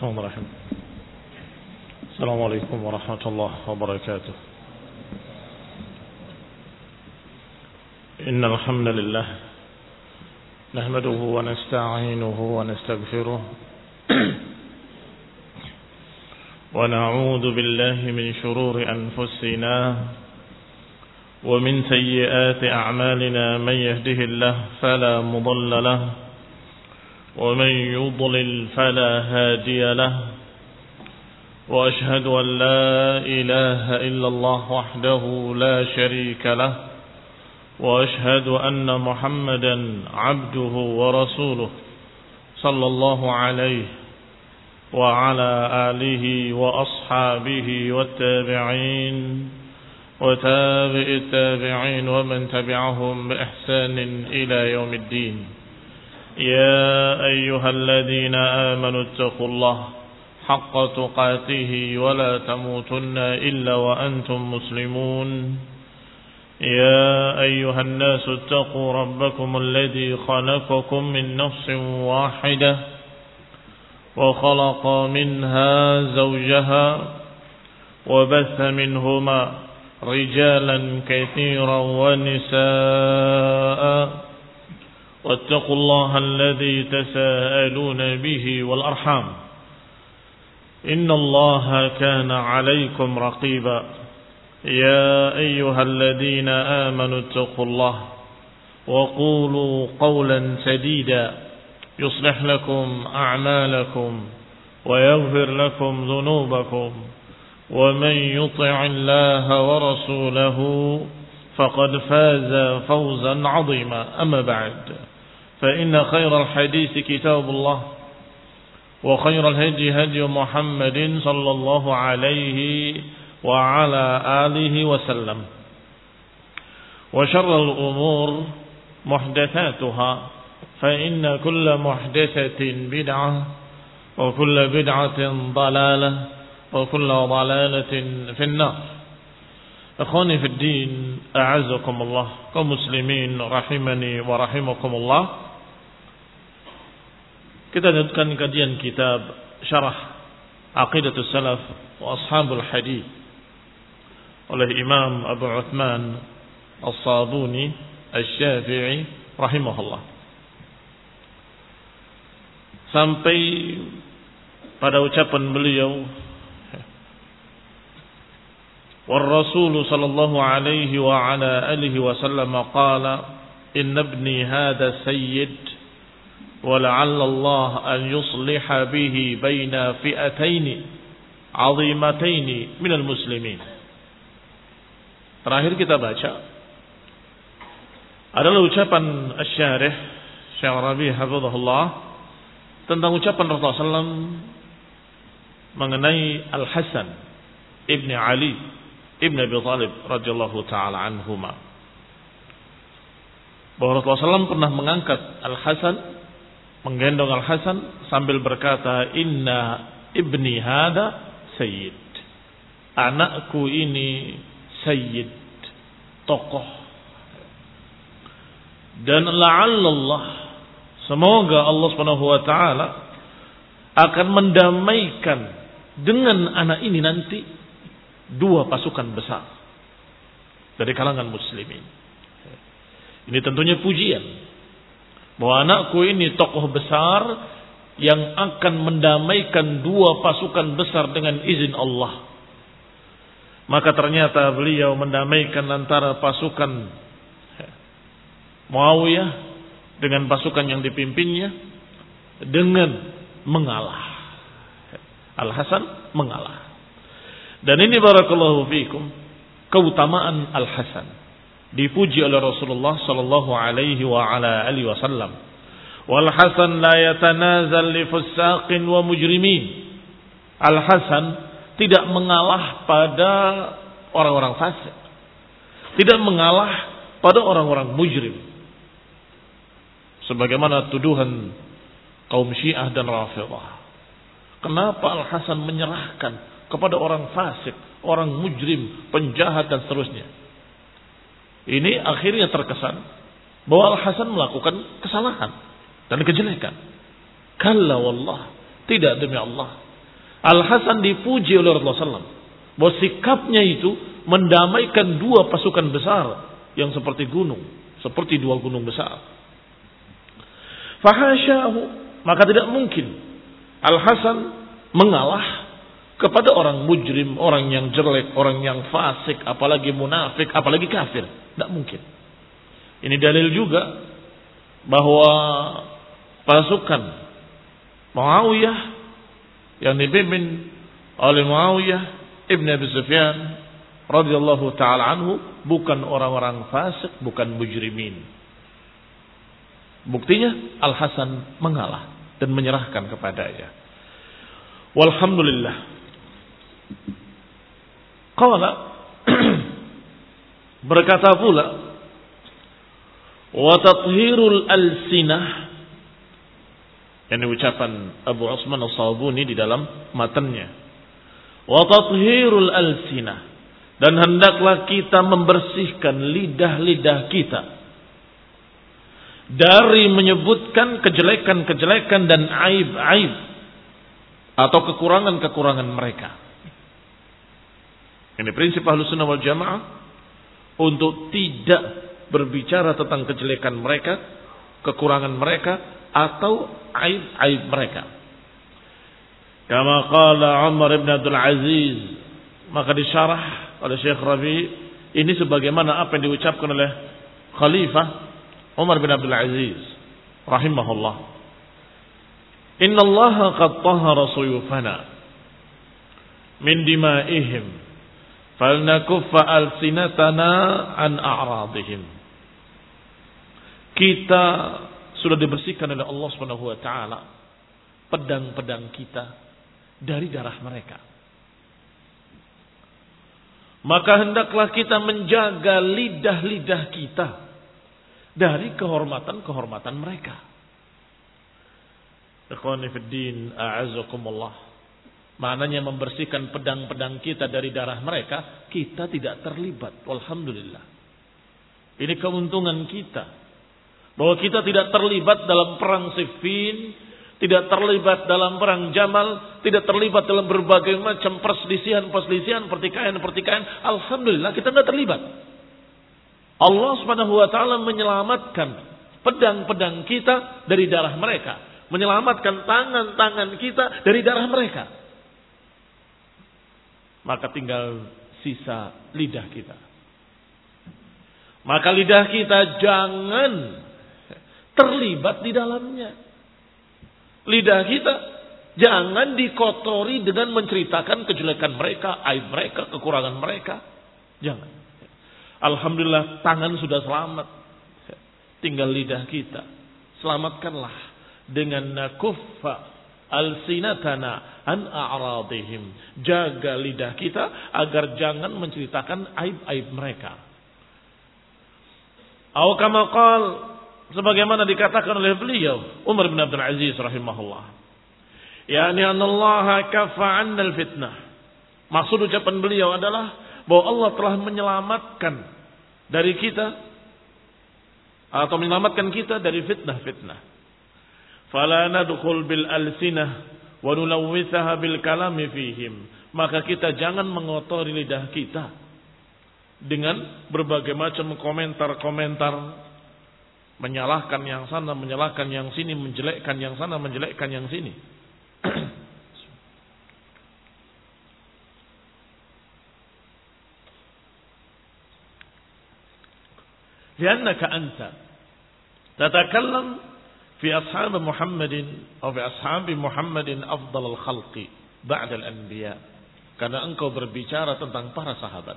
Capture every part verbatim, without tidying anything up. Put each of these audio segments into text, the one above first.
Bismillahirrahmanirrahim. Assalamualaikum warahmatullahi wabarakatuh. Innal hamdalillah nahmaduhu wa nasta'inuhu wa nastaghfiruh wa na'udzu billahi min shururi anfusina wa min sayyiati a'malina man yahdihillahu fala mudilla lahu ومن يضلل فلا هادي له وأشهد أن لا إله إلا الله وحده لا شريك له وأشهد أن محمدا عبده ورسوله صلى الله عليه وعلى آله وأصحابه والتابعين وتابع التابعين ومن تبعهم بإحسان إلى يوم الدين. يا أيها الذين آمنوا اتقوا الله حق تقاته ولا تموتن إلا وأنتم مسلمون. يا أيها الناس اتقوا ربكم الذي خلقكم من نفس واحدة وخلق منها زوجها وبث منهما رجالا كثيرا ونساء واتقوا الله الذي تساءلون به والأرحام إن الله كان عليكم رقيبا. يا أيها الذين آمنوا اتقوا الله وقولوا قولا سديدا يصلح لكم أعمالكم ويغفر لكم ذنوبكم ومن يطع الله ورسوله فقد فاز فوزا عظيما. أما بعد فإن خير الحديث كتاب الله وخير الهدي هدي محمد صلى الله عليه وعلى آله وسلم وشر الأمور محدثاتها فإن كل محدثة بدعة وكل بدعة ضلالة وكل ضلالة في النار. Akhwani fid din, a'azzakumullah, kaum muslimin rahimani wa rahimakumullah. Kita lanjutkan kajian kitab Syarah Aqidatus Salaf wa Ashabul Hadits oleh Imam Abu Uthman As-Sabuni Asy-Syafi'i rahimahullah. Sampai pada ucapan beliau, والرسول صلى الله عليه وعلى آله وسلم قال إن ابني هذا سيد ولعل الله أن يصلح به بين فئتين عظيمتين من المسلمين. Terakhir kita baca adalah ucapan Asy-Syarih Syekh Rabi' hafizahullah tentang ucapan Rasulullah sallallahu alaihi wasallam mengenai Al-Hasan ibn Ali Ibn Abi Thalib radhiyallahu taala anhuma, bahwa Rasulullah sallallahu alaihi wasallam pernah mengangkat Al-Hasan, menggendong Al-Hasan sambil berkata, inna ibni hada sayyid, anakku ini sayyid, tokoh, dan la'allallah, semoga Allah Subhanahu wa taala akan mendamaikan dengan anak ini nanti dua pasukan besar dari kalangan muslimin. Ini tentunya pujian bahwa anakku ini tokoh besar yang akan mendamaikan dua pasukan besar dengan izin Allah. Maka ternyata beliau mendamaikan antara pasukan Muawiyah dengan pasukan yang dipimpinnya dengan mengalah. Al-Hasan mengalah. Dan ini barakallahu fikum keutamaan Al-Hasan, dipuji oleh Rasulullah sallallahu alaihi wa ala alihi wasallam. Wal Hasan la yatanazal li fusaqin wa mujrimin. Al-Hasan tidak mengalah pada orang-orang fasik, tidak mengalah pada orang-orang mujrim, sebagaimana tuduhan kaum Syiah dan Rafidhah. Kenapa Al-Hasan menyerahkan kepada orang fasik, orang mujrim, penjahat dan seterusnya? Ini akhirnya terkesan bahwa Al-Hasan melakukan kesalahan dan kejelekan. Kalla wallah, tidak, demi Allah, Al-Hasan dipuji oleh Rasulullah sallallahu alaihi wasallam bahwa sikapnya itu mendamaikan dua pasukan besar yang seperti gunung, seperti dua gunung besar. Fahasyahu, maka tidak mungkin Al-Hasan mengalah kepada orang mujrim, orang yang jelek, orang yang fasik, apalagi munafik, apalagi kafir. Tidak mungkin. Ini dalil juga bahwa pasukan Muawiyah yang dipimpin oleh Muawiyah ibn Abi Sufyan radhiyallahu taala anhu bukan orang-orang fasik, bukan mujrimin. Buktinya Al-Hasan mengalah dan menyerahkan kepadanya. Walhamdulillah. Qala berkata pula wa tathhirul alsinah, ini ucapan Abu Usman As-Sabuni di dalam matanya. Wa tathhirul alsinah, dan hendaklah kita membersihkan lidah-lidah kita dari menyebutkan kejelekan-kejelekan dan aib-aib atau kekurangan-kekurangan mereka. Ini prinsip Ahlussunnah wal Jamaah untuk tidak berbicara tentang kejelekan mereka, kekurangan mereka atau aib-aib mereka. Kama qala Umar ibn Abdul Aziz, maka disyarah oleh Syekh Rabi, ini sebagaimana apa yang diucapkan oleh Khalifah Umar bin Abdul Aziz rahimahullah. Inna Allah qad tahara suyufana min dima'ihim falnakuffa alsinatana an a'radihim. Kita sudah dibersihkan oleh Allah Subhanahu wa taala pedang-pedang kita dari darah mereka. Maka hendaklah kita menjaga lidah-lidah kita dari kehormatan-kehormatan mereka. Ikhwani fid din, a'azzakumullah. Maknanya membersihkan pedang-pedang kita dari darah mereka, kita tidak terlibat. Walhamdulillah. Ini keuntungan kita. Bahwa kita tidak terlibat dalam perang Siffin, tidak terlibat dalam perang Jamal, tidak terlibat dalam berbagai macam perselisihan-perselisihan, pertikaian-pertikaian. Alhamdulillah kita tidak terlibat. Allah Subhanahu wa taala menyelamatkan pedang-pedang kita dari darah mereka, menyelamatkan tangan-tangan kita dari darah mereka. Maka tinggal sisa lidah kita. Maka lidah kita jangan terlibat di dalamnya. Lidah kita jangan dikotori dengan menceritakan kejelekan mereka, aib mereka, kekurangan mereka. Jangan. Alhamdulillah tangan sudah selamat. Tinggal lidah kita. Selamatkanlah dengan nakuffa alsinatana an a'radihim. Jaga lidah kita agar jangan menceritakan aib-aib mereka. Atau kama qala, sebagaimana dikatakan oleh beliau Umar bin Abdul Aziz rahimahullah, yakni anallaha kaffa 'annal fitnah. Maksud ucapan beliau adalah bahwa Allah telah menyelamatkan dari kita atau menyelamatkan kita dari fitnah-fitnah. Fala nadkhul bil alsinah wa nulawwithaha bil kalami fihim. Maka kita jangan mengotori lidah kita dengan berbagai macam komentar-komentar, menyalahkan yang sana, menyalahkan yang sini, menjelekkan yang sana, menjelekkan yang sini. Liannaka anta tatakallam fi ashab Muhammadin atau fi ashabi Muhammadin afdalul khalqi ba'da al-anbiya. Karena engkau berbicara tentang para sahabat.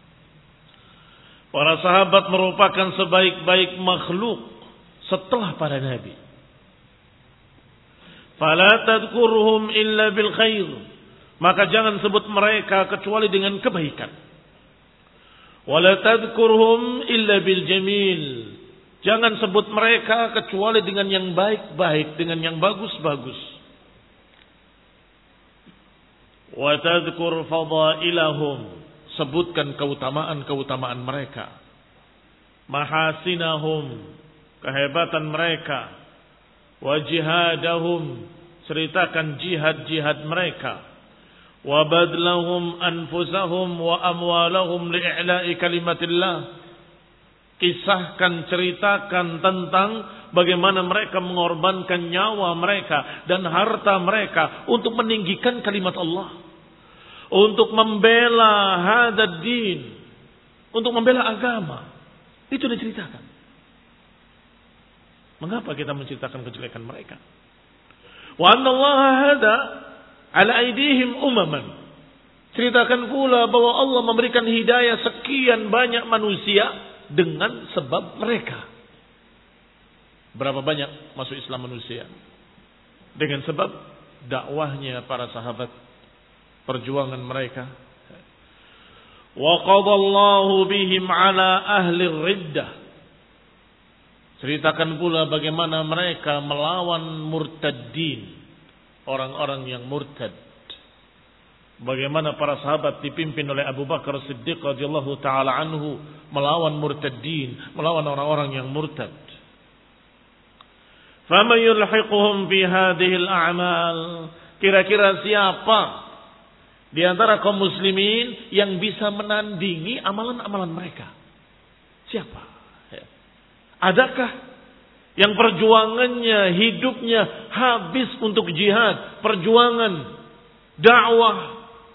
Para sahabat merupakan sebaik-baik makhluk setelah para nabi. Fala tadhkurhum illa bil khair. Maka jangan sebut mereka kecuali dengan kebaikan. Wala tadhkurhum illa bil jamil. Jangan sebut mereka kecuali dengan yang baik-baik, dengan yang bagus-bagus. Wa tadhkur fadailahum. Sebutkan keutamaan-keutamaan mereka. Mahasinahum, kehebatan mereka. Wa jihadahum, ceritakan jihad-jihad mereka. wa badlahum anfusahum wa amwalahum li'i'la'i kalimatillah. Kisahkan, ceritakan tentang bagaimana mereka mengorbankan nyawa mereka dan harta mereka untuk meninggikan kalimat Allah, untuk membela hadad din, untuk membela agama. Itu diceritakan. Mengapa kita menceritakan kejelekan mereka? Wa anna Allah hada ala aidihim umaman. Ceritakan pula bahwa Allah memberikan hidayah sekian banyak manusia dengan sebab mereka. Berapa banyak masuk Islam manusia? Dengan sebab dakwahnya para sahabat, perjuangan mereka. Wa qadallahu bihim ala ahli riddah. Ceritakan pula bagaimana mereka melawan murtaddin, orang-orang yang murtad. Bagaimana para sahabat dipimpin oleh Abu Bakar Siddiq radhiyallahu taala anhu melawan murtaddin, melawan orang-orang yang murtad. Faman yulhiquhum fi hadhihi al-a'mal? Kira-kira siapa di antara kaum muslimin yang bisa menandingi amalan-amalan mereka? Siapa? Adakah yang perjuangannya, hidupnya habis untuk jihad, perjuangan, dakwah?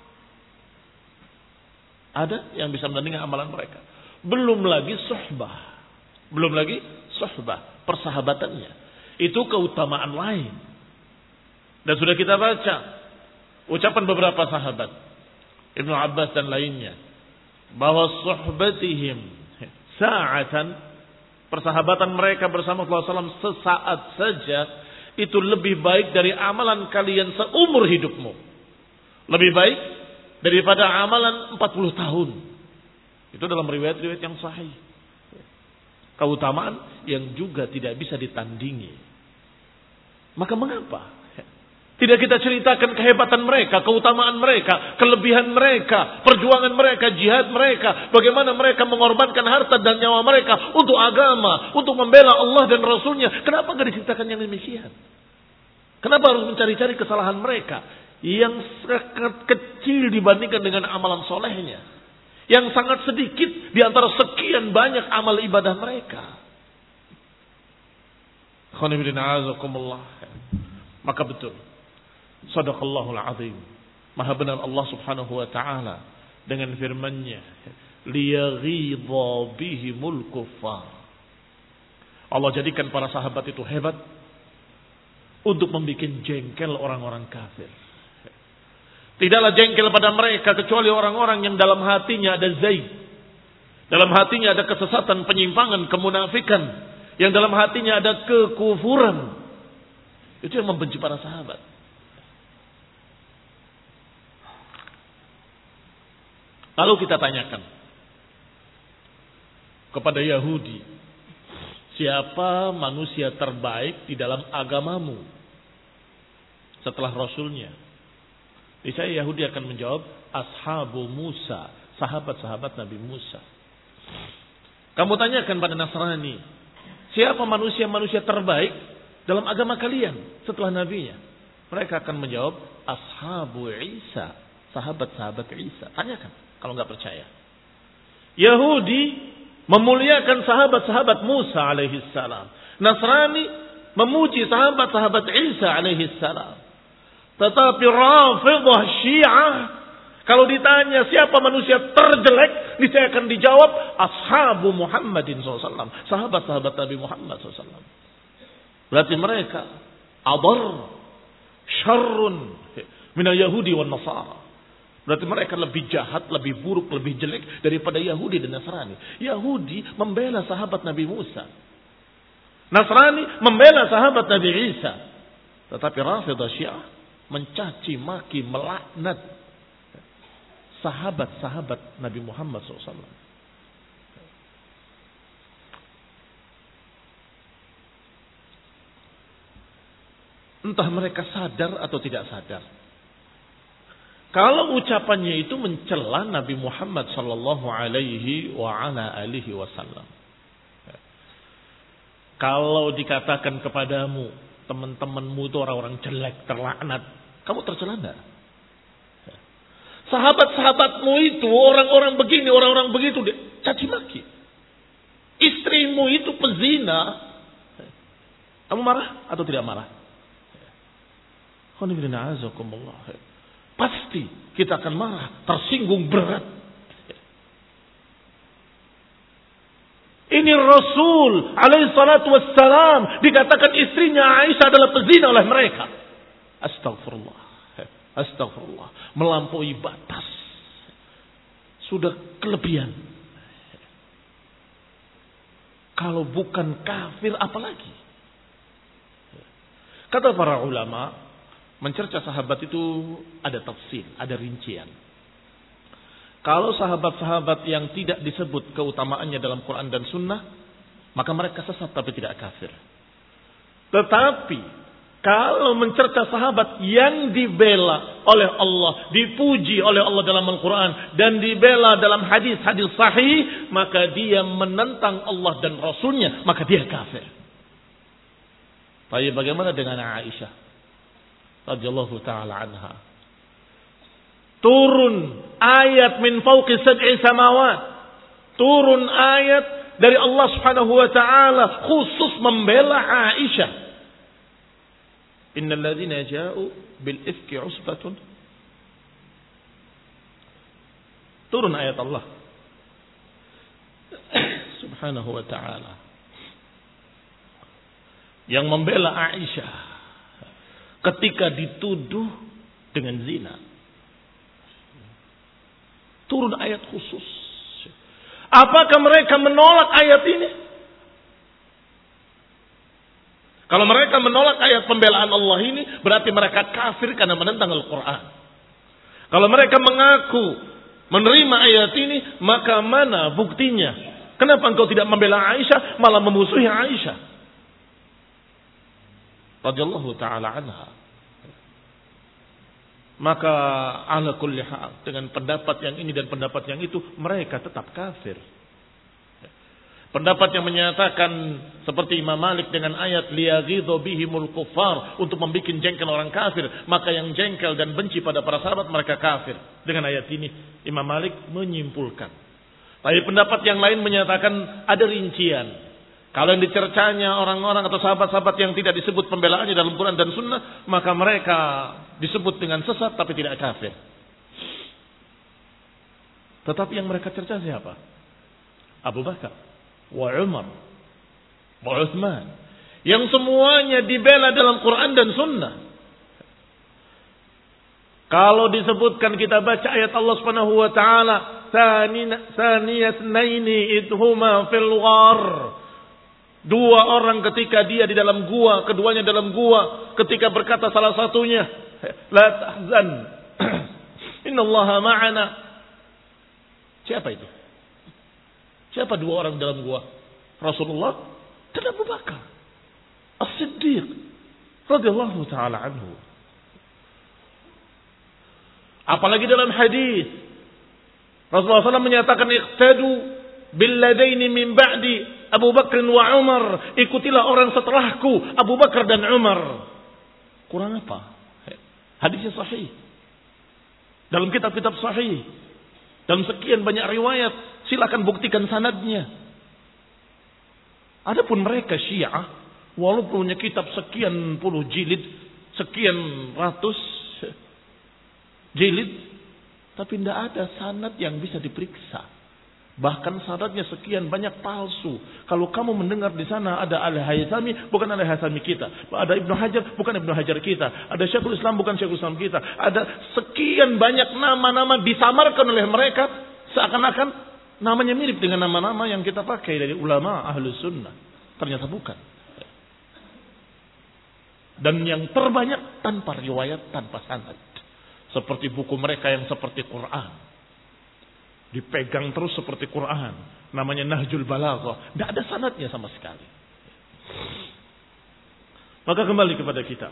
Ada yang bisa menandingi amalan mereka. Belum lagi suhbah. Belum lagi suhbah, persahabatannya. Itu keutamaan lain. Dan sudah kita baca ucapan beberapa sahabat, Ibnu Abbas dan lainnya, bahwa suhbatihim sa'atan, persahabatan mereka bersama Rasulullah sallallahu alaihi wasallam sesaat saja, itu lebih baik dari amalan kalian seumur hidupmu. Lebih baik daripada amalan empat puluh tahun. Itu dalam riwayat-riwayat yang sahih. Keutamaan yang juga tidak bisa ditandingi. Maka mengapa tidak kita ceritakan kehebatan mereka, keutamaan mereka, kelebihan mereka, perjuangan mereka, jihad mereka, bagaimana mereka mengorbankan harta dan nyawa mereka untuk agama, untuk membela Allah dan Rasulnya. Kenapa tidak diceritakan yang demikian? Kenapa harus mencari-cari kesalahan mereka yang sangat kecil dibandingkan dengan amalan solehnya, yang sangat sedikit di antara sekian banyak amal ibadah mereka? Maka betul, sadaqallahul azim, maha benar Allah subhanahu wa ta'ala dengan firman-Nya, liyaghidha bihimul kuffar. Allah jadikan para sahabat itu hebat untuk membuat jengkel orang-orang kafir. Tidaklah jengkel pada mereka kecuali orang-orang yang dalam hatinya ada zaid. Dalam hatinya ada kesesatan, penyimpangan, kemunafikan. Yang dalam hatinya ada kekufuran. Itu yang membenci para sahabat. Lalu kita tanyakan kepada Yahudi, siapa manusia terbaik di dalam agamamu setelah Rasulnya? Niscaya Yahudi akan menjawab, ashabu Musa, sahabat-sahabat Nabi Musa. Kamu tanyakan pada Nasrani, siapa manusia-manusia terbaik dalam agama kalian setelah nabinya? Mereka akan menjawab, ashabu Isa, sahabat-sahabat Isa. Tanyakan kalau nggak percaya. Yahudi memuliakan sahabat-sahabat Musa alaihi salam. Nasrani memuji sahabat-sahabat Isa alaihi salam. Tetapi Rafidhah Syiah, kalau ditanya siapa manusia terjelek, niscaya akan dijawab ashabu Muhammadin shallallahu alaihi wasallam, sahabat-sahabat Nabi Muhammad shallallahu alaihi wasallam. Berarti mereka adar, syarrun minal Yahudi wan Nasara. Berarti mereka lebih jahat, lebih buruk, lebih jelek daripada Yahudi dan Nasrani. Yahudi membela sahabat Nabi Musa, Nasrani membela sahabat Nabi Isa. Tetapi Rafidhah Syiah mencaci maki, melaknat sahabat-sahabat Nabi Muhammad shallallahu alaihi wasallam. Entah mereka sadar atau tidak sadar, kalau ucapannya itu mencela Nabi Muhammad sallallahu alaihi wa ala alihi wasallam. Kalau dikatakan kepadamu, teman-temanmu itu orang-orang jelek, terlaknat, kamu tercela enggak? sahabat-sahabatmu itu orang-orang begini, orang-orang begitu, caci maki. Istrimu itu pezina. Kamu marah atau tidak marah? Pasti kita akan marah, tersinggung berat. Ini Rasul alaihi salatu wassalam dikatakan istrinya Aisyah adalah pezina oleh mereka. Astagfirullah. Astagfirullah. Melampaui batas. Sudah kelebihan. Kalau bukan kafir apalagi? Kata para ulama, mencerca sahabat itu ada tafsir, ada rincian. Kalau sahabat-sahabat yang tidak disebut keutamaannya dalam Quran dan Sunnah, maka mereka sesat tapi tidak kafir. Tetapi kalau mencerca sahabat yang dibela oleh Allah, dipuji oleh Allah dalam Al-Quran, dan dibela dalam hadis-hadis sahih, maka dia menentang Allah dan Rasulnya, maka dia kafir. Tapi bagaimana dengan Aisyah radhiyallahu ta'ala anha? Turun ayat min fawqi sab'i samawat. Turun ayat dari Allah Subhanahu wa ta'ala khusus membela Aisyah. Innal ladzina ja'u bil ifki usbatun. Turun ayat Allah Subhanahu wa ta'ala yang membela Aisyah ketika dituduh dengan zina. Turun ayat khusus. Apakah mereka menolak ayat ini? Kalau mereka menolak ayat pembelaan Allah ini, berarti mereka kafir karena menentang Al-Quran. Kalau mereka mengaku menerima ayat ini, maka mana buktinya? Kenapa engkau tidak membela Aisyah, malah memusuhi Aisyah radhiyallahu ta'ala anha? Maka ala kulli hal, dengan pendapat yang ini dan pendapat yang itu, mereka tetap kafir. Pendapat yang menyatakan seperti Imam Malik dengan ayat liyaghidhu bihimul kuffar, untuk membuat jengkel orang kafir, maka yang jengkel dan benci pada para sahabat mereka kafir. Dengan ayat ini Imam Malik menyimpulkan. Tapi pendapat yang lain menyatakan ada rincian. Kalau yang dicercanya orang-orang atau sahabat-sahabat yang tidak disebut pembelaannya dalam Quran dan Sunnah, maka mereka disebut dengan sesat tapi tidak kafir. Tetapi yang mereka cerca siapa? Abu Bakar, wa Umar, wa Uthman, yang semuanya dibela dalam Quran dan Sunnah. Kalau disebutkan kita baca ayat Allah Subhanahu wa taala, "Tsaniyasnaini idhuma fil ghar." Dua orang ketika dia di dalam gua, keduanya dalam gua, ketika berkata salah satunya, "La tahzan, innallaha ma'ana." Siapa itu? Siapa dua orang dalam gua? Rasulullah dan Abu Bakar As-Siddiq radhiyallahu ta'ala anhu. Apalagi dalam hadis Rasulullah shallallahu alaihi wasallam menyatakan, "Iqtadu billadaini min ba'di Abu Bakar wa Umar." Ikutilah orang setelahku, Abu Bakar dan Umar. Kurang apa? Hadisnya sahih. Dalam kitab-kitab sahih. Dalam sekian banyak riwayat, silakan buktikan sanadnya. Adapun mereka Syiah, walaupun punya kitab sekian puluh jilid, sekian ratus jilid, tapi tidak ada sanad yang bisa diperiksa. Bahkan sanadnya sekian banyak palsu. Kalau kamu mendengar di sana ada Al-Haythami, bukan Al-Haythami kita. Ada Ibnu Hajar, bukan Ibnu Hajar kita. Ada Syekhul Islam, bukan Syekhul Islam kita. Ada sekian banyak nama-nama disamarkan oleh mereka, seakan-akan namanya mirip dengan nama-nama yang kita pakai dari ulama Ahlus Sunnah. Ternyata bukan. Dan yang terbanyak tanpa riwayat, tanpa sanad. Seperti buku mereka yang seperti Quran. Dipegang terus seperti Quran. Namanya Nahjul Balaghah. Tidak ada sanadnya sama sekali. Maka kembali kepada kita.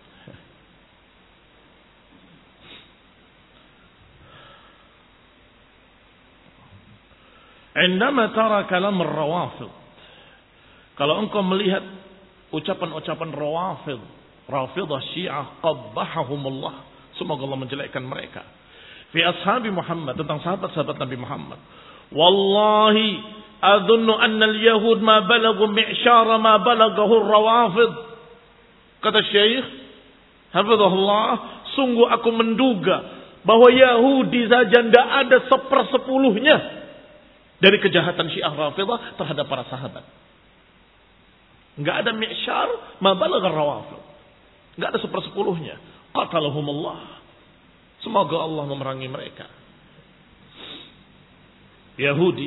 Indama tara kalam ar-rawafid. Kalau engkau melihat ucapan-ucapan rawafid, rafidah Syiah, qabbahahumullah, semoga Allah menjelekkan mereka. fi ashabi Muhammad, tentang sahabat-sahabat Nabi Muhammad. Wallahi adunnu anna al-yahud ma balagu mi'syara ma balagahu ar-rawafid. Kata Syekh hafizahullah, sungguh aku menduga bahwa Yahudi saja tidak ada sepersepuluhnya dari kejahatan Syiah Rafidah terhadap para sahabat. Enggak ada mi'syar ma balagha ar-rawafid. Enggak ada sepersepuluhnya. Qatalahumullah. Semoga Allah memerangi mereka. Yahudi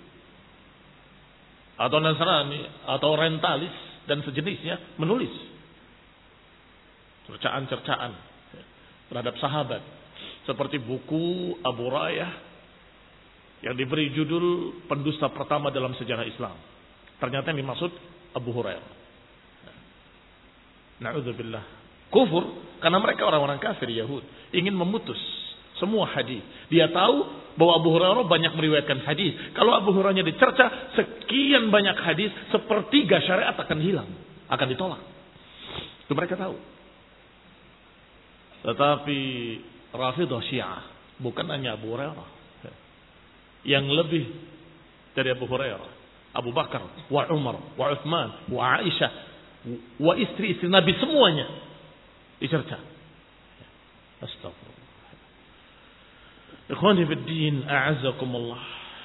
atau Nasrani atau Orientalis dan sejenisnya menulis cercaan-cercaan terhadap sahabat, seperti buku Abu Rayah yang diberi judul pendusta pertama dalam sejarah Islam. Ternyata yang dimaksud Abu Hurairah. Na'udzubillah. Kufur karena mereka orang-orang kafir Yahudi, ingin memutus semua hadis. Dia tahu bahwa Abu Hurairah banyak meriwayatkan hadis. Kalau Abu Hurairahnya dicerca, sekian banyak hadis, sepertiga syariat akan hilang, akan ditolak. Itu mereka tahu. Tetapi Rafidah Syiah bukan hanya Abu Hurairah. Yang lebih dari Abu Hurairah, Abu Bakar, wa Umar, wa Uthman, wa Aisyah, wa istri-istri Nabi semuanya dicerca. Astagfirullah. Ikhwani fid din, a'azzakumullah.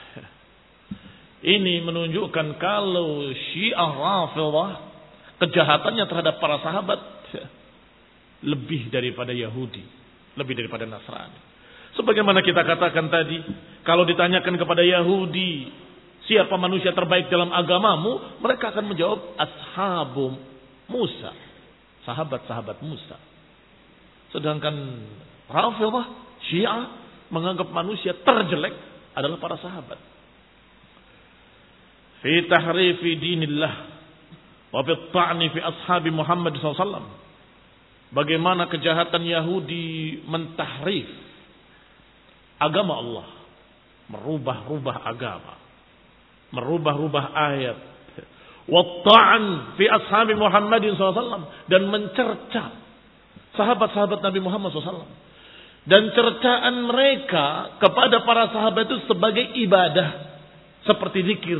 Ini menunjukkan kalau Syiah Rafidah kejahatannya terhadap para sahabat lebih daripada Yahudi, lebih daripada Nasrani. Sebagaimana kita katakan tadi, kalau ditanyakan kepada Yahudi, siapa manusia terbaik dalam agamamu? Mereka akan menjawab ashabu Musa, sahabat-sahabat Musa. Sedangkan Rafidah Syiah menganggap manusia terjelek adalah para sahabat. Fi tahrifi dinillah wa fi ta'ni fi ashabi Muhammad sallallahu alaihi wasallam. Bagaimana kejahatan Yahudi mentahrif agama Allah, merubah-rubah agama, merubah-rubah ayat, wa ta'an fi ashabi Muhammad sallallahu alaihi wasallam, dan mencerca sahabat-sahabat Nabi Muhammad sallallahu alaihi wasallam. Dan cercaan mereka kepada para sahabat itu sebagai ibadah, seperti zikir.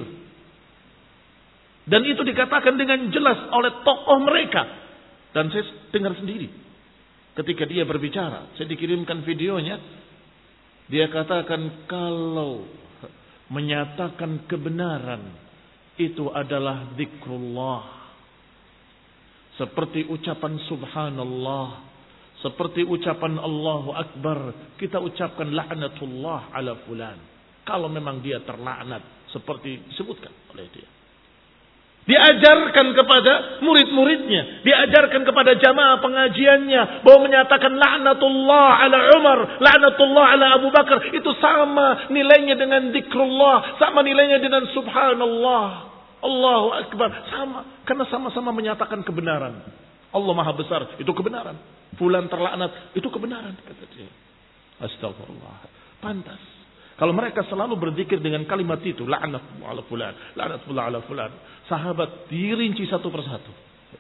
Dan itu dikatakan dengan jelas oleh tokoh mereka. Dan saya dengar sendiri ketika dia berbicara, saya dikirimkan videonya. Dia katakan kalau menyatakan kebenaran itu adalah zikrullah, seperti ucapan subhanallah, seperti ucapan Allahu Akbar, kita ucapkan laknatullah ala fulan. Kalau memang dia terlaknat seperti disebutkan oleh dia. Diajarkan kepada murid-muridnya, diajarkan kepada jamaah pengajiannya bahwa menyatakan laknatullah ala Umar, laknatullah ala Abu Bakar itu sama nilainya dengan zikrullah, sama nilainya dengan subhanallah, Allahu Akbar, sama, karena sama-sama menyatakan kebenaran. Allah Maha Besar, itu kebenaran. Fulan terlaknat, itu kebenaran, kata dia. Astagfirullah. Pantas. Kalau mereka selalu berzikir dengan kalimat itu, la'natullah ala fulan, la'natullah ala fulan, sahabat dirinci satu persatu.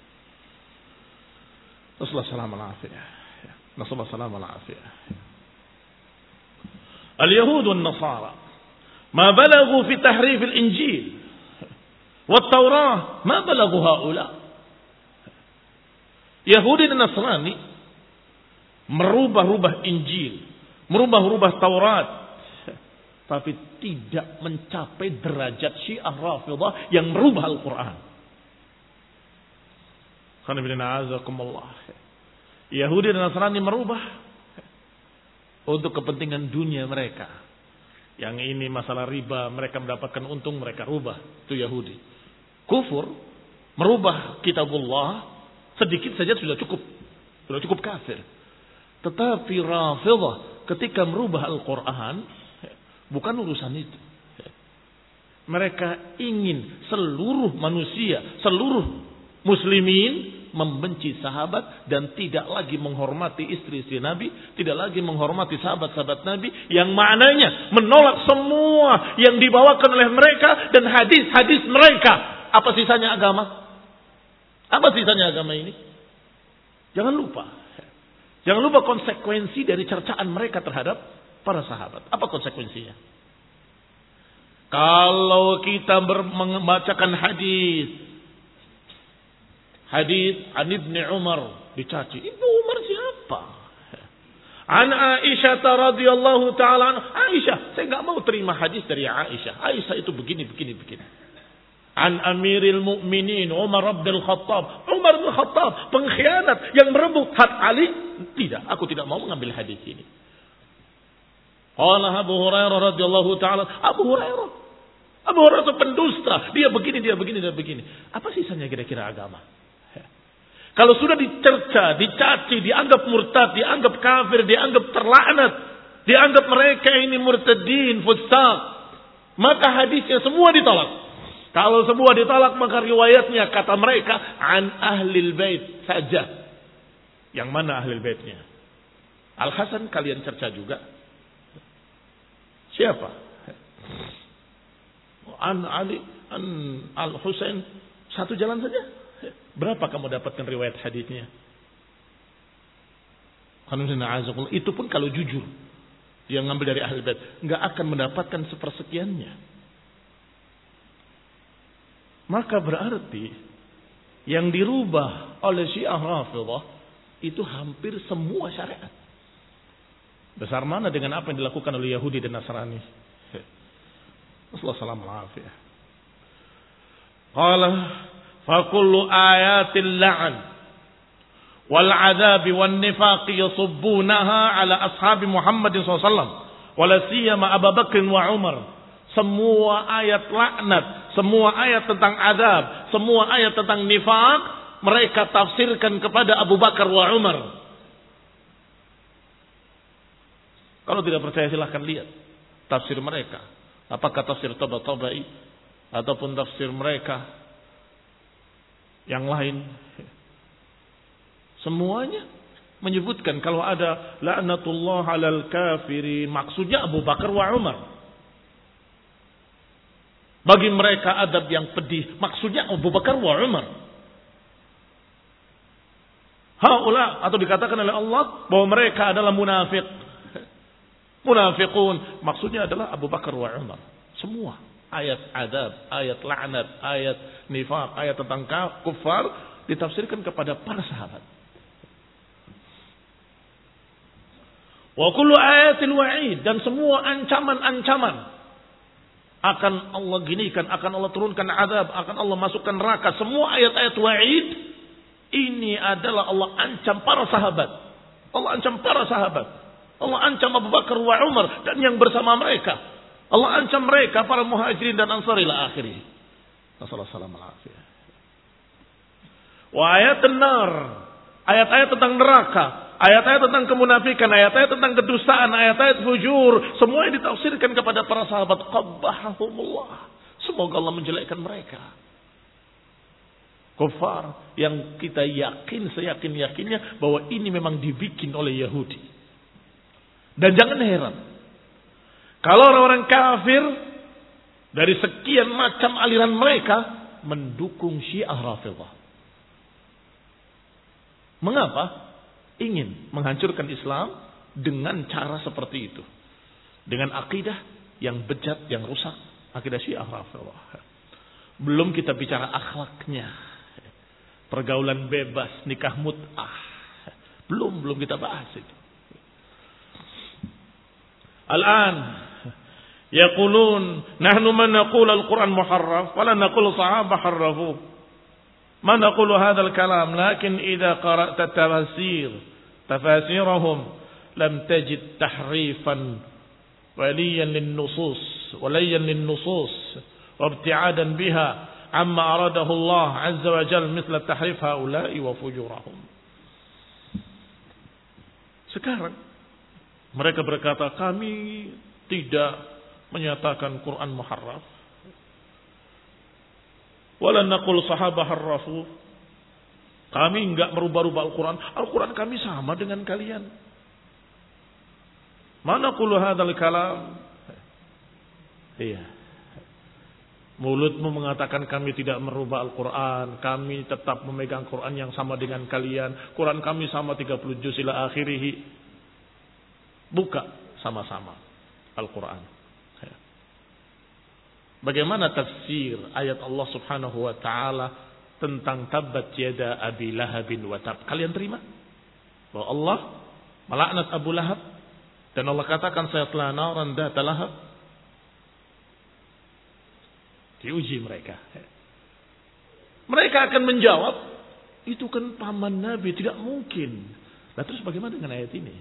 Rasulullah sallallahu alaihi wasallam. Rasulullah sallallahu alaihi wasallam. Al-Yahud wal Nasara ma balagu fi tahrif al-Injil wa Taurah ma balagu haula. Yahudi dan Nasrani merubah-rubah Injil, merubah-rubah Taurat, tapi tidak mencapai derajat Syiah Rafidah yang merubah Al-Quran. Yahudi dan Nasrani merubah untuk kepentingan dunia mereka. Yang ini masalah riba, mereka mendapatkan untung, mereka rubah. Itu Yahudi. Kufur, merubah kitabullah, sedikit saja sudah cukup. Sudah cukup kafir. Tetapi Rafidah ketika merubah Al-Quran, bukan urusan itu. Mereka ingin seluruh manusia, seluruh muslimin membenci sahabat dan tidak lagi menghormati istri-istri Nabi, tidak lagi menghormati sahabat-sahabat Nabi, yang maknanya menolak semua yang dibawakan oleh mereka dan hadis-hadis mereka. Apa sisanya agama? Apa sisanya agama ini? Jangan lupa. Jangan lupa konsekuensi dari cercaan mereka terhadap para sahabat. Apa konsekuensinya? Kalau kita membacakan hadis, hadis an Ibnu Umar dicaci. Ibnu Umar siapa? An Aisyah radhiyallahu taala anha. Aisyah, saya enggak mau terima hadis dari Aisyah. Aisyah itu begini begini begini. An Amiril Mukminin Umar bin Khattab. Umar bin Khattab pengkhianat yang merebut hak Ali. Tidak, aku tidak mau mengambil hadis ini. Qala Abu Hurairah radhiyallahu taala. Abu Hurairah. Abu Hurairah itu pendusta. Dia begini, dia begini, dia begini. Apa sisanya kira-kira agama? Kalau sudah dicerca, dicaci, dianggap murtad, dianggap kafir, dianggap terlaknat, dianggap mereka ini murtadin, fusaq, maka hadisnya semua ditolak. Kalau semua ditolak, maka riwayatnya kata mereka an ahlil bait saja. Yang mana ahlil baitnya? Al Hasan kalian cerca juga. Siapa? An Ali, an Al Husain, satu jalan saja. Berapa kamu dapatkan riwayat hadisnya? Itu pun kalau jujur, yang ngambil dari ahli bait, nggak akan mendapatkan sepersekiannya. Maka berarti yang dirubah oleh Syiah Rafidhah itu hampir semua syariat. Besar mana dengan apa yang dilakukan oleh Yahudi dan Nasrani? Wassalamualaikum warahmatullahi wabarakatuh. Qala fakullu ayatil la'an wal adzabi wan nifaqi yasubbunaha ala ashabi Muhammadin sallallahu alaihi wasallam wala siyama Abu Bakr wa Umar. Semua ayat laknat, semua ayat tentang azab, semua ayat tentang nifaq mereka tafsirkan kepada Abu Bakar wa Umar. Kalau tidak percaya silahkan lihat tafsir mereka. Apakah tafsir Tabatabai ataupun tafsir mereka yang lain. Semuanya menyebutkan kalau ada la'natullah 'alal kafirin, maksudnya Abu Bakar wa Umar. Bagi mereka adab yang pedih, maksudnya Abu Bakar wa Umar. Haula, atau dikatakan oleh Allah bahwa mereka adalah munafik. Munafiqun, maksudnya adalah Abu Bakar wa Umar. Semua ayat adab, ayat laknat, ayat nifaq, ayat tentang kufar ditafsirkan kepada para sahabat. Wa kullu ayatil wa'id, dan semua ancaman-ancaman akan Allah ginikan, akan Allah turunkan azab, akan Allah masukkan neraka. Semua ayat-ayat wa'id ini adalah Allah ancam para sahabat. Allah ancam para sahabat. Allah ancam Abu Bakar wa Umar dan yang bersama mereka. Allah ancam mereka para muhajirin dan ansar ila akhirih. Wassalamualaikum warahmatullahi wabarakatuh. Wa ayatun nar, ayat-ayat tentang neraka, ayat-ayat tentang kemunafikan, ayat-ayat tentang kedustaan, ayat-ayat fujur, semua yang ditafsirkan kepada para sahabat. Qabbahahumullah. Semoga Allah menjelekkan mereka. Kufar yang kita yakin, seyakin-yakinnya bahwa ini memang dibikin oleh Yahudi. Dan jangan heran, kalau orang-orang kafir dari sekian macam aliran mereka mendukung Syiah Rafidhah. Mengapa? Ingin menghancurkan Islam dengan cara seperti itu. Dengan akidah yang bejat, yang rusak. Akidah Syiah Rafidhah. Belum kita bicara akhlaknya. Pergaulan bebas, nikah mut'ah. Belum, belum kita bahas itu. Al-an yaqulun nahnu man naqulu al-Qur'an muharraf wa la naqulu sahaba harrafu. Ma naqulu hadha al-kalam lakin idza qara'ta tafasir tafasirahum lam tajid tahrifan waliyan lin-nusus waliyan lin-nusus wa ibti'adan biha amma aradahu Allah azza wa jalla mithla tahrif haula'i wa fujurahum. Sekarang mereka berkata, kami tidak menyatakan Quran muharraf. Wala naqul sahabah harrafu. Kami enggak merubah-rubah Al-Quran. Al-Quran kami sama dengan kalian. Mana qulu hadzal kalam? Iya. Mulutmu mengatakan kami tidak merubah Al-Quran. Kami tetap memegang Quran yang sama dengan kalian. Quran kami sama tiga puluh juz ila akhirih. Buka sama-sama Al-Quran. Bagaimana tafsir ayat Allah Subhanahu wa taala tentang tabbat yada Abi Lahabin wa tab? Kalian terima bahwa Allah melaknat Abu Lahab dan Allah katakan sayasla naran dzata lahab? Diuji mereka. Mereka akan menjawab, itu kan paman Nabi, tidak mungkin. Nah terus bagaimana dengan ayat ini?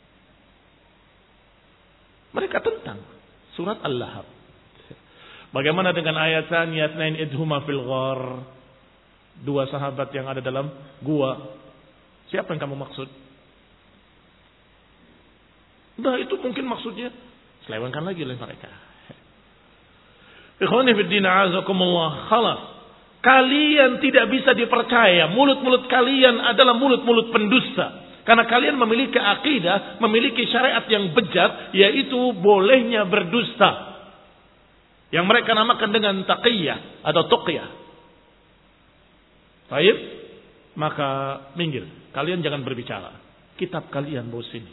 Mereka tentang surat Al-Lahab. Bagaimana dengan ayat Tsaniyat nain idhuma fil ghar? Dua sahabat yang ada dalam gua. Siapa yang kamu maksud? Nah itu mungkin maksudnya. Selewengkan lagi oleh mereka. Ikhwani fiddin a'azakumullah. Khalas. Kalian tidak bisa dipercaya. Mulut-mulut kalian adalah mulut-mulut pendusta. Karena kalian memiliki akidah, memiliki syariat yang bejat, yaitu bolehnya berdusta. Yang mereka namakan dengan taqiyah atau tuqyah. Baik, maka minggir. Kalian jangan berbicara. Kitab kalian bawa sini.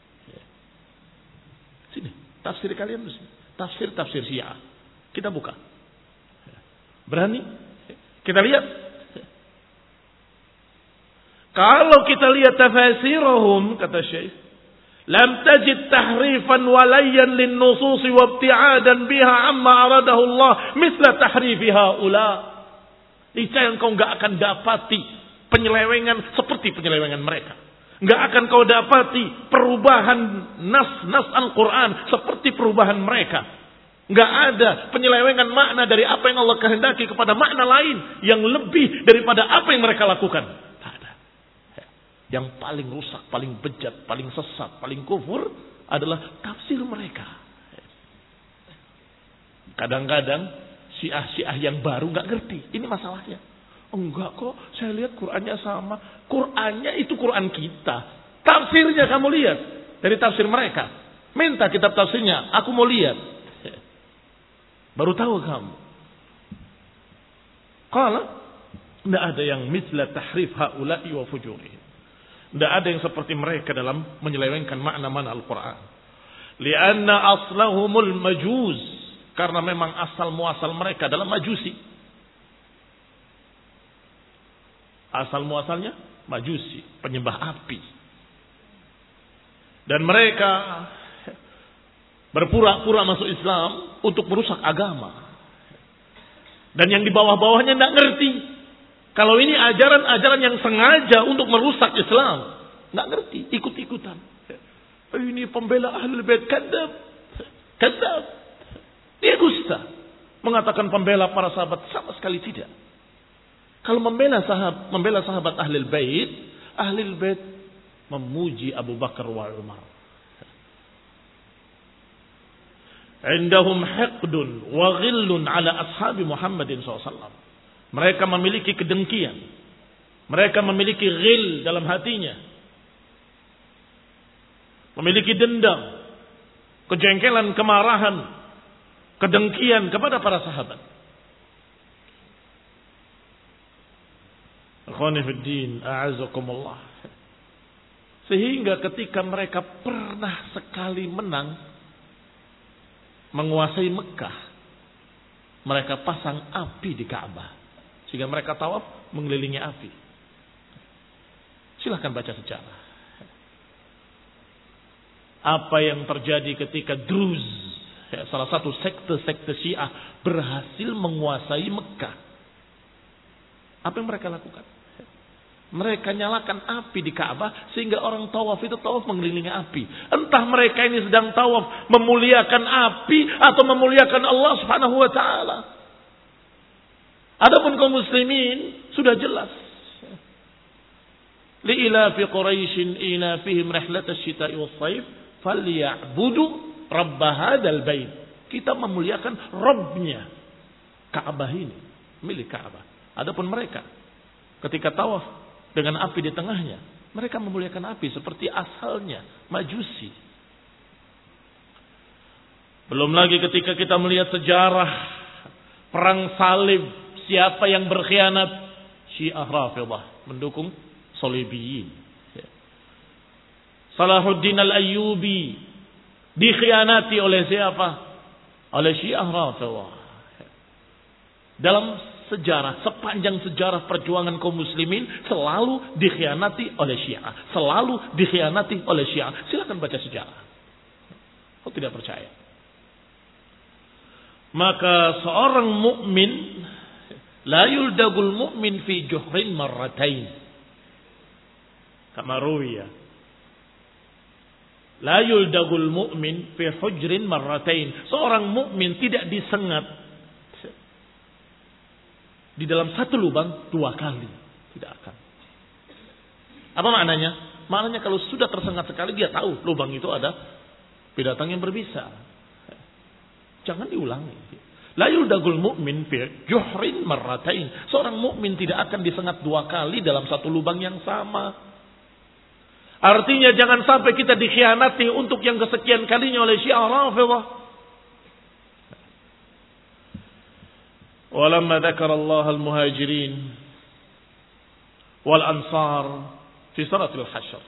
Sini, tafsir kalian sini. Tafsir-tafsir Syiah. Kita buka. Berani? Kita lihat. Kalau kita lihat tafasirahum, kata Syekh, lam tajid tahrifan walayyan lin nususi wa ibti'adan biha amma aradahu Allah misla tahrifi haula. Niscaya engkau enggak akan dapati penyelewengan seperti penyelewengan mereka. Enggak akan kau dapati perubahan nas-nas Al-Quran seperti perubahan mereka. Enggak ada penyelewengan makna dari apa yang Allah kehendaki kepada makna lain yang lebih daripada apa yang mereka lakukan. Tidak ada. Yang paling rusak, paling bejat, paling sesat, paling kufur adalah tafsir mereka. Kadang-kadang syiah-syiah yang baru enggak ngerti. Ini masalahnya. Enggak kok, saya lihat Qur'annya sama. Qur'annya itu Qur'an kita. Tafsirnya kamu lihat dari tafsir mereka. Minta kitab tafsirnya, aku mau lihat. Baru tahu kamu. Qala, tidak ada yang misla tahrif haula'i wa fujurihim. Tidak ada yang seperti mereka dalam menyelewengkan makna-makna Al-Quran. Lianna aslahumul majuz. Karena memang asal muasal mereka dalam majusi. Asal muasalnya majusi, penyembah api. Dan mereka berpura-pura masuk Islam untuk merusak agama. Dan yang di bawah-bawahnya tidak ngerti. Kalau ini ajaran-ajaran yang sengaja untuk merusak Islam. Tidak ngerti, ikut-ikutan. Ini pembela Ahlul Bait, kadzab. Kadzab. Dia dusta. Mengatakan pembela para sahabat, sama sekali tidak. Kalau membela sahabat, membela sahabat Ahlul Bait, Ahlul Bait memuji Abu Bakar wa Umar. Indahum hiqdun wa ghillun ala ashabi Muhammadin sallallahu alaihi wasallam. Mereka memiliki kedengkian. Mereka memiliki ghil dalam hatinya. Memiliki dendam, kejengkelan, kemarahan, kedengkian kepada para sahabat. Akhwani fid din, a'azakumullah. Sehingga ketika mereka pernah sekali menang menguasai Mekah, mereka pasang api di Ka'bah sehingga mereka tawaf mengelilingi api. Silahkan baca sejarah. Apa yang terjadi ketika Druz, ya, salah satu sekte-sekte Syiah berhasil menguasai Mekah. Apa yang mereka lakukan? Mereka nyalakan api di Ka'bah sehingga orang tawaf itu tawaf mengelilingi api. Entah mereka ini sedang tawaf memuliakan api atau memuliakan Allah Subhanahu wa taala. Adapun kaum muslimin sudah jelas. Li ila fi Quraisyin ila fihim rihlat asy-syita'i was-shayf falyabudu rabb hadzal bait. Kita memuliakan Rabbnya Ka'bah ini, milik Ka'bah. Adapun mereka ketika tawaf dengan api di tengahnya, mereka memuliakan api seperti asalnya majusi. Belum lagi ketika kita melihat sejarah perang salib, siapa yang berkhianat? Syiah Rafidah mendukung Solibiyin. Salahuddin Al-Ayyubi Dikhianati oleh siapa? Oleh Syiah Rafidhah. Dalam sejarah, sepanjang sejarah perjuangan kaum muslimin selalu dikhianati oleh Syiah, selalu dikhianati oleh Syiah. Silakan baca sejarah. Kau tidak percaya? Maka seorang mukmin la yuldagul mu'min fi juhrin marratain. Kama ruwiya. La yuldagul mu'min fi hujrin marratain. Seorang mukmin tidak disengat di dalam satu lubang dua kali. Tidak akan. Apa maknanya? Maknanya kalau sudah tersengat sekali dia tahu lubang itu ada binatang yang berbisa. Jangan diulangi. La yuldagul mu'min fi juhrin marratain. Seorang mukmin tidak akan disengat dua kali dalam satu lubang yang sama. Artinya jangan sampai kita dikhianati untuk yang kesekian kalinya oleh Syiah Rafidhah. Walamma dzakara Allah al-muhajirin wal ansar fi surat al-Hasyr.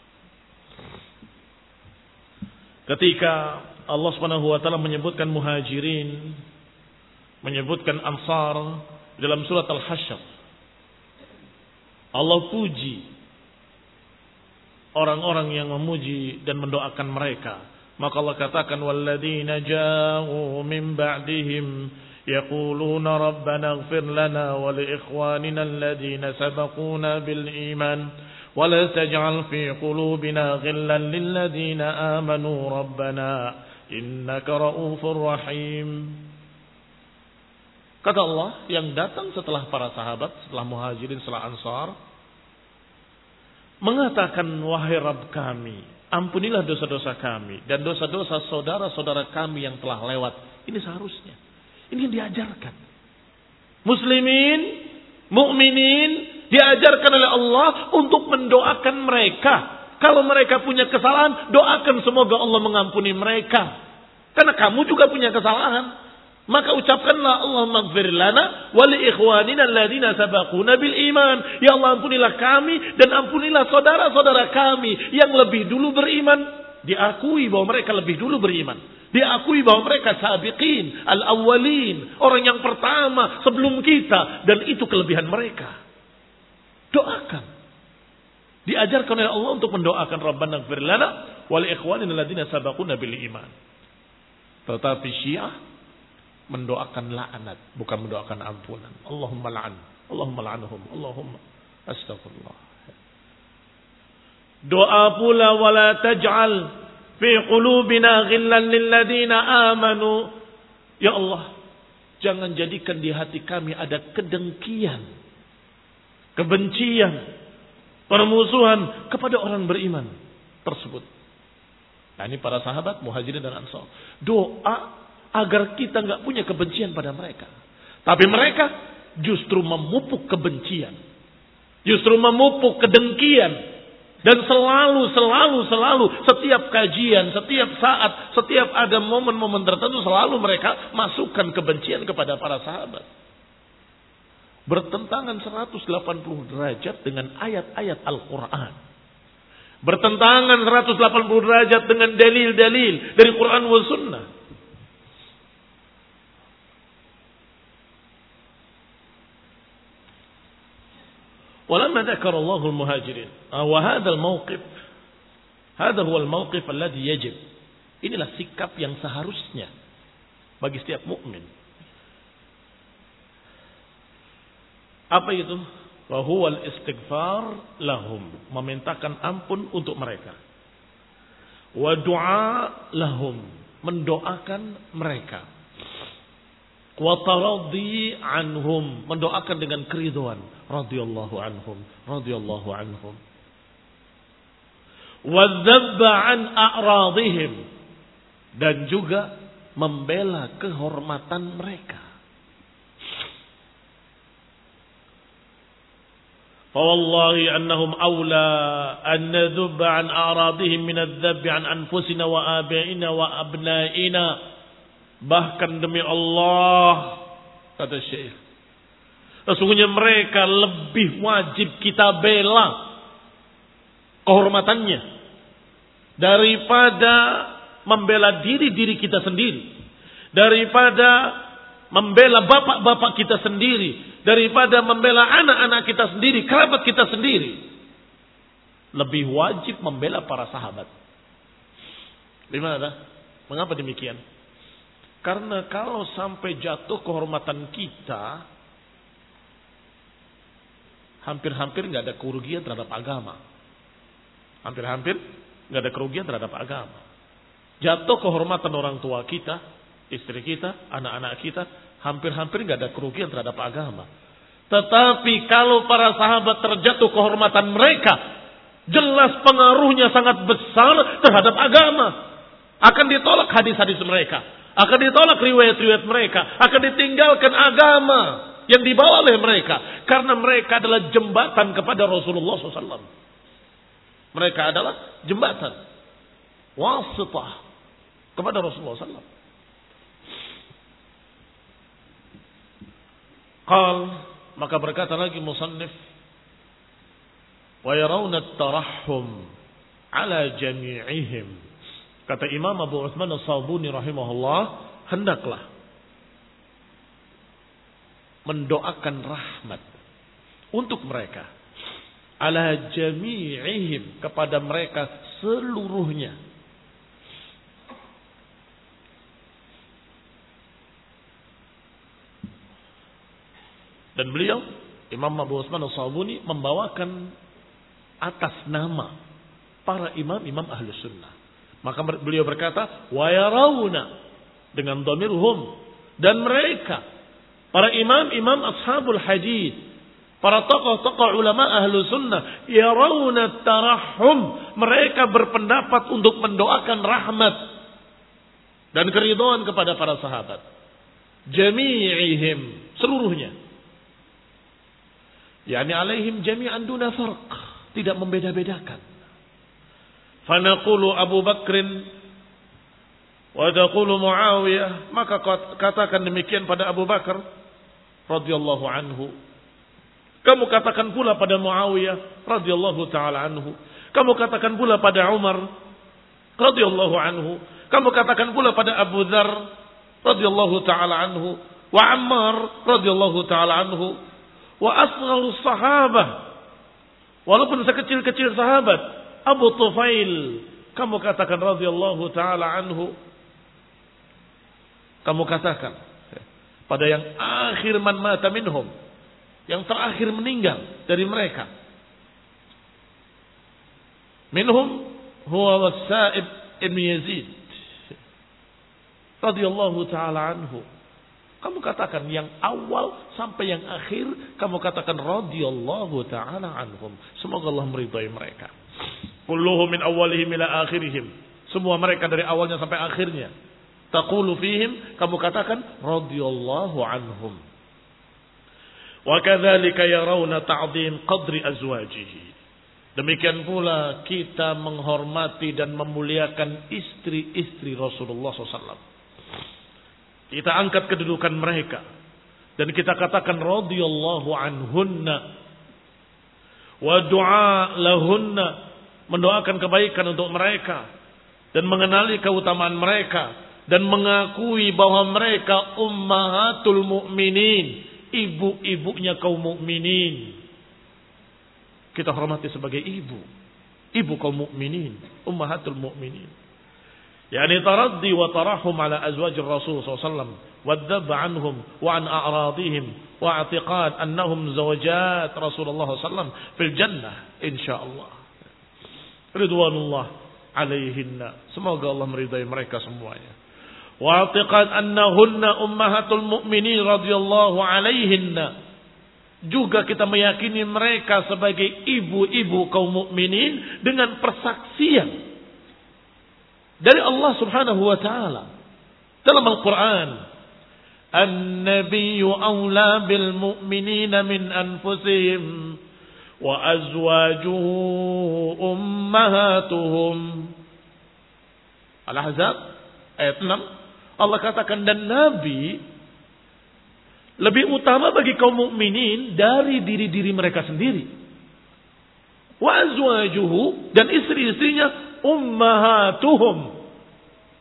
Ketika Allah Subhanahu wa taala menyebutkan muhajirin, menyebutkan ansar dalam surat al-Hasyr, Allah puji orang-orang yang memuji dan mendoakan mereka. Maka Allah katakan walladzina ja'u min ba'dihim yaquluna rabbana ighfir lana wa li ikhwanina alladhina sabaquna bil iman wa la taj'al fi qulubina ghillan lil ladzina amanu rabbana innaka ra'ufur rahim. Kata Allah yang datang setelah para sahabat, setelah muhajirin, setelah ansar, mengatakan wahai Rabb kami, ampunilah dosa-dosa kami dan dosa-dosa saudara-saudara kami yang telah lewat. Ini seharusnya. Ini yang diajarkan. Muslimin, mukminin diajarkan oleh Allah untuk mendoakan mereka. Kalau mereka punya kesalahan, doakan semoga Allah mengampuni mereka. Karena kamu juga punya kesalahan. Maka ucapkanlah Allahumma ighfir lana wa li ikhwanina alladziina sabaquna bil iman. Ya Allah, ampunilah kami dan ampunilah saudara-saudara kami yang lebih dulu beriman. Diakui bahwa mereka lebih dulu beriman. Diakui bahwa mereka sabiqin, al-awwalin, orang yang pertama sebelum kita, dan itu kelebihan mereka. Doakan. Diajarkan oleh Allah untuk mendoakan Rabbana ighfir lana wa li ikhwanina alladziina sabaquna bil iman. Tetapi Syiah mendoakan laknat, bukan mendoakan ampunan. Allahumma la'an, Allahumma la'anhum, Allahumma astagfirullah. Doa pula wala taj'al fi qulubina ghillan lil ladzina amanu. Ya Allah, jangan jadikan di hati kami ada kedengkian, kebencian, permusuhan kepada orang beriman tersebut. Nah, ini para sahabat muhajirin dan ansar. Doa agar kita nggak punya kebencian pada mereka. Tapi mereka justru memupuk kebencian. Justru memupuk kedengkian. Dan selalu, selalu, selalu, setiap kajian, setiap saat, setiap ada momen-momen tertentu, selalu mereka masukkan kebencian kepada para sahabat. Bertentangan seratus delapan puluh derajat dengan ayat-ayat Al-Quran. Bertentangan seratus delapan puluh derajat dengan dalil-dalil dari Quran wa Sunnah. ولما ذكر الله المهاجرين وهذا الموقف هذا هو الموقف الذي يجب. Inilah sikap yang seharusnya bagi setiap mukmin. Apa itu? Wa huwa al-istighfar lahum, memintakan ampun untuk mereka. Wa du'a lahum, mendoakan mereka. Wa taradhi anhum, mendoakan dengan keridhaan, radhiyallahu anhum, radhiyallahu anhum. Wa dzabba an a'radihim, dan juga membela kehormatan mereka. Fa wallahi annahum aula an nadhubba an a'radihim min adh-dhabbi an anfusina wa abaina wa abnaina. Bahkan demi Allah, kata Syekh, sesungguhnya mereka lebih wajib kita bela kehormatannya daripada membela diri-diri kita sendiri, daripada membela bapak-bapak kita sendiri, daripada membela anak-anak kita sendiri, kerabat kita sendiri, lebih wajib membela para sahabat. Gimana? Mengapa demikian? Karena kalau sampai jatuh kehormatan kita, hampir-hampir nggak ada kerugian terhadap agama. Hampir-hampir nggak ada kerugian terhadap agama. Jatuh kehormatan orang tua kita, istri kita, anak-anak kita, hampir-hampir nggak ada kerugian terhadap agama. Tetapi kalau para sahabat terjatuh kehormatan mereka, jelas pengaruhnya sangat besar terhadap agama. Akan ditolak hadis-hadis mereka, akan ditolak riwayat-riwayat mereka, akan ditinggalkan agama yang dibawa oleh mereka, karena mereka adalah jembatan kepada Rasulullah shallallahu alaihi wasallam. Mereka adalah jembatan, wasitah kepada Rasulullah shallallahu alaihi wasallam. Qal, maka berkata lagi musannif, wa yarawna at-tarahhum ala jami'ihim. Kata Imam Abu Utsman As-Sabuni rahimahullah, hendaklah mendoakan rahmat untuk mereka, ala jami'ihim, kepada mereka seluruhnya. Dan beliau Imam Abu Utsman As-Sabuni membawakan atas nama para imam-imam Ahlus Sunnah. Maka beliau berkata, wa yarawna, dengan dhamir hum, dan mereka, para imam-imam ashabul hadith, para tokoh-tokoh ulama ahlu sunnah, yarawna tarahhum, mereka berpendapat untuk mendoakan rahmat dan keridhaan kepada para sahabat. Jami'ihim, seluruhnya. Yani alaihim jami'an duna farq, tidak membeda-bedakan. Fanaqulu Abu Bakrin wa taqulu Muawiyah, maka katakan demikian pada Abu Bakar radhiyallahu anhu, kamu katakan pula pada Muawiyah radhiyallahu taala anhu, kamu katakan pula pada Umar radhiyallahu anhu, kamu katakan pula pada Abu Dzar radhiyallahu taala anhu, wa Ammar radhiyallahu taala anhu, wa asgharus sahabah, walaupun sekecil-kecil sahabat, Abu Tufail, kamu katakan radhiyallahu taala anhu. Kamu katakan pada yang akhir man mata minhum, yang terakhir meninggal dari mereka. Minhum huwa Sa'ib ibn Yazid radhiyallahu taala anhu. Kamu katakan yang awal sampai yang akhir, kamu katakan radhiyallahu taala anhum. Semoga Allah meridai mereka. Kulluhum min awalihim ila akhirihim, semua mereka dari awalnya sampai akhirnya. Taqulu fihim, kamu katakan radhiyallahu anhum. Wa kadzalika yarawna ta'dhim qadri azwajihi. Demikian pula kita menghormati dan memuliakan istri-istri Rasulullah shallallahu alaihi wasallam. Kita angkat kedudukan mereka dan kita katakan radhiyallahu anhunna, wa du'a lahunna, mendoakan kebaikan untuk mereka dan mengenali keutamaan mereka dan mengakui bahwa mereka ummahatul mukminin, ibu-ibunya kaum mukminin. Kita hormati sebagai ibu, ibu kaum mukminin, ummahatul mukminin. Yani taraddi wa tarahum ala azwajir Rasul sallallahu alaihi wasallam wa dhab anhum wa an a'radihim wa i'tiqad annahum zawjat Rasulullah sallallahu alaihi wasallam fil jannah insyaallah. Ridwanullah alaihinna, semoga Allah meridai mereka semuanya. Wa i'tiqad annahunna ummahatul mu'minin radhiyallahu alaihinna, juga kita meyakini mereka sebagai ibu-ibu kaum mukminin dengan persaksian dari Allah Subhanahu wa taala dalam Al-Qur'an. An-nabiyyu awla bil mu'minina min anfusihim wa azwajuhu ummahatuhum. Al-Ahzab ayat enam, Allah katakan dan Nabi lebih utama bagi kaum mukminin dari diri-diri mereka sendiri. Wa azwajuhu, dan istri-istrinya ummahatuhum,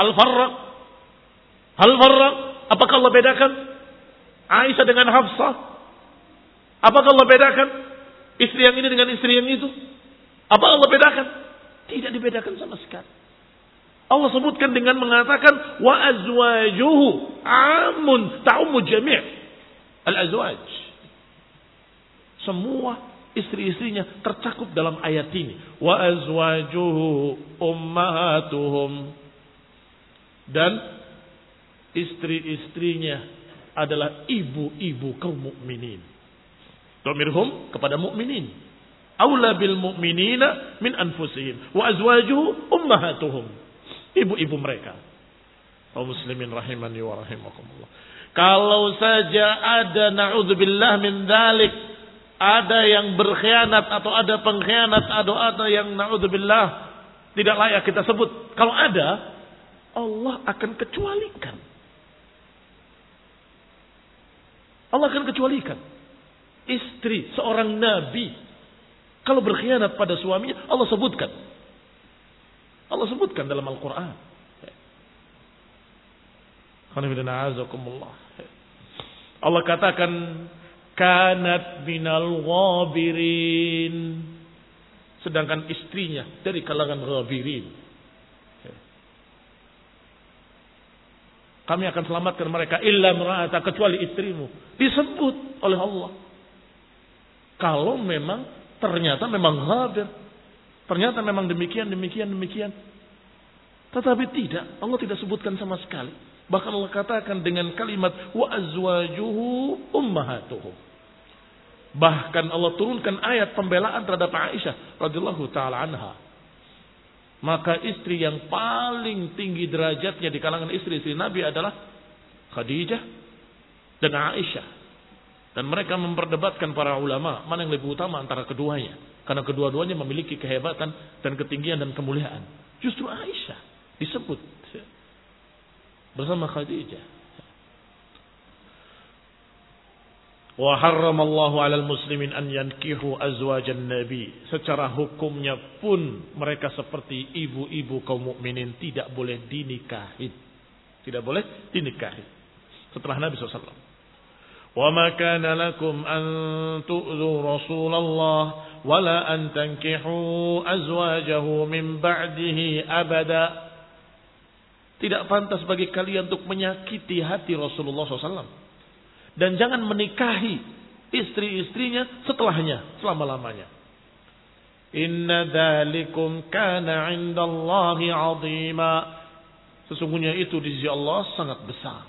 Hal farraq? Hal farraq? Apakah Allah bedakan Aisyah dengan Hafsah? Apakah Allah bedakan istri yang ini dengan istri yang itu? Apa Allah bedakan? Tidak dibedakan sama sekali. Allah sebutkan dengan mengatakan wa azwajuhu amun ta'ummu jami' al-azwaj. Semua istri-istrinya tercakup dalam ayat ini. Wa azwajuhu ummahatuhum. Dan istri-istrinya adalah ibu-ibu kaum mukminin. Dhamirhum kepada mukminin. Aula bil mu'minina min anfusihim wa azwajuhu ummahatuhum. Ibu-ibu mereka. Kaum muslimin rahimani wa rahimakumullah. Kalau saja ada na'udzubillah min dzalik, ada yang berkhianat atau ada pengkhianat atau ada yang na'udzubillah tidak layak kita sebut. Kalau ada, Allah akan kecualikan. Allah akan kecualikan. Istri seorang nabi kalau berkhianat pada suaminya, Allah sebutkan. Allah sebutkan dalam Al-Quran. Allah katakan kanat minal ghabirin, sedangkan istrinya dari kalangan ghabirin. Kami akan selamatkan mereka illa imra'ata, kecuali istrimu. Disebut oleh Allah. Kalau memang ternyata memang ghabir, ternyata memang demikian, demikian, demikian. Tetapi tidak, Allah tidak sebutkan sama sekali. Bahkan Allah katakan dengan kalimat wa azwajuhu ummahatuhum. Bahkan Allah turunkan ayat pembelaan terhadap Aisyah radhiyallahu taala anha. Maka istri yang paling tinggi derajatnya di kalangan istri-istri Nabi adalah Khadijah dan Aisyah. Dan mereka memperdebatkan para ulama mana yang lebih utama antara keduanya. Karena kedua-duanya memiliki kehebatan dan ketinggian dan kemuliaan. Justru Aisyah disebut bersama Khadijah. Wa harramallahu 'alal muslimin an yankihu azwajan nabi. Secara hukumnya pun mereka seperti ibu-ibu kaum mukminin tidak boleh dinikahi. Tidak boleh dinikahi setelah Nabi sallallahu alaihi wasallam. Wa ma kana lakum an tu'dhu Rasulullah wala an tankihu azwajahu min ba'dihi abada. Tidak pantas bagi kalian untuk menyakiti hati Rasulullah sallallahu alaihi wasallam. Dan jangan menikahi istri-istrinya setelahnya, selama-lamanya. Inna dzalikum kana 'indallahi 'azima. Sesungguhnya itu di sisi Allah sangat besar.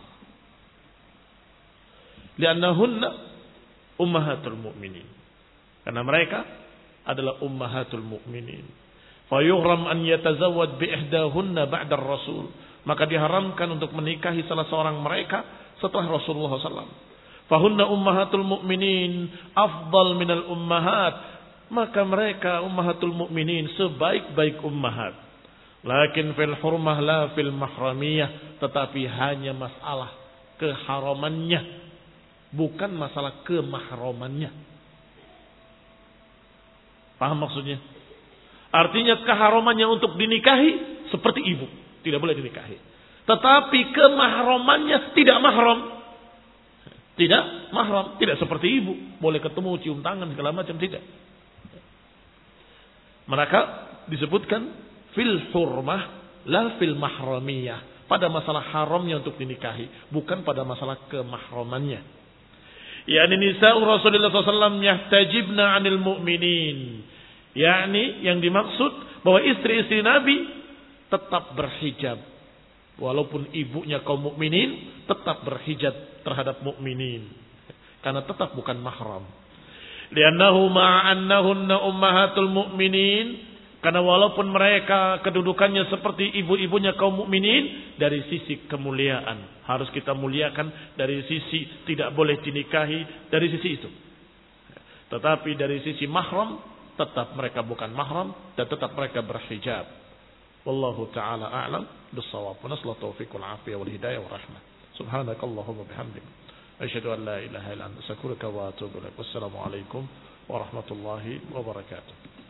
Li'annahunna ummahatul mu'minin. Karena mereka adalah ummahatul mu'minin. Fayughram an yatazawwad bi ihdahunna ba'da ar-rasul. Maka diharamkan untuk menikahi salah seorang mereka setelah Rasulullah sallallahu alaihi wasallam. Fahunna ummahatul mu'minin afdal minal ummahat. Maka mereka ummahatul mu'minin sebaik-baik ummahat. Lakin fil hurmah la fil mahramiyah. Tetapi hanya masalah keharamannya, bukan masalah kemahramannya. Paham maksudnya? Artinya keharamannya untuk dinikahi seperti ibu, tidak boleh dinikahi. Tetapi kemahramannya tidak mahram. Tidak mahram, tidak seperti ibu, boleh ketemu, cium tangan segala macam, tidak. Maka disebutkan fil hurmah la fil mahramiyah, pada masalah haramnya untuk dinikahi, bukan pada masalah kemahramannya. Yani nisa'u Rasulullah sallallahu alaihi wasallam yahtajibna 'anil mu'minin. Yani yang dimaksud bahwa istri-istri Nabi tetap berhijab. Walaupun ibunya kaum mukminin tetap berhijab terhadap mukminin. Karena tetap bukan mahram. Li'annahu ma'annahunna ummahatul mu'minin. Karena walaupun mereka kedudukannya seperti ibu-ibunya kaum mukminin, dari sisi kemuliaan harus kita muliakan, dari sisi tidak boleh dinikahi, dari sisi itu. Tetapi dari sisi mahram tetap mereka bukan mahram dan tetap mereka berhijab. Wallahu ta'ala a'lam bis-shawab. Wa nasallahu taufiq wal afiyah wal hidayah wal rahmah. Subhanakallahumma bihamdik asyhadu an la ilaha illa anta astaghfiruka wa atubu ilaik. Wassalamu alaikum warahmatullahi wabarakatuh.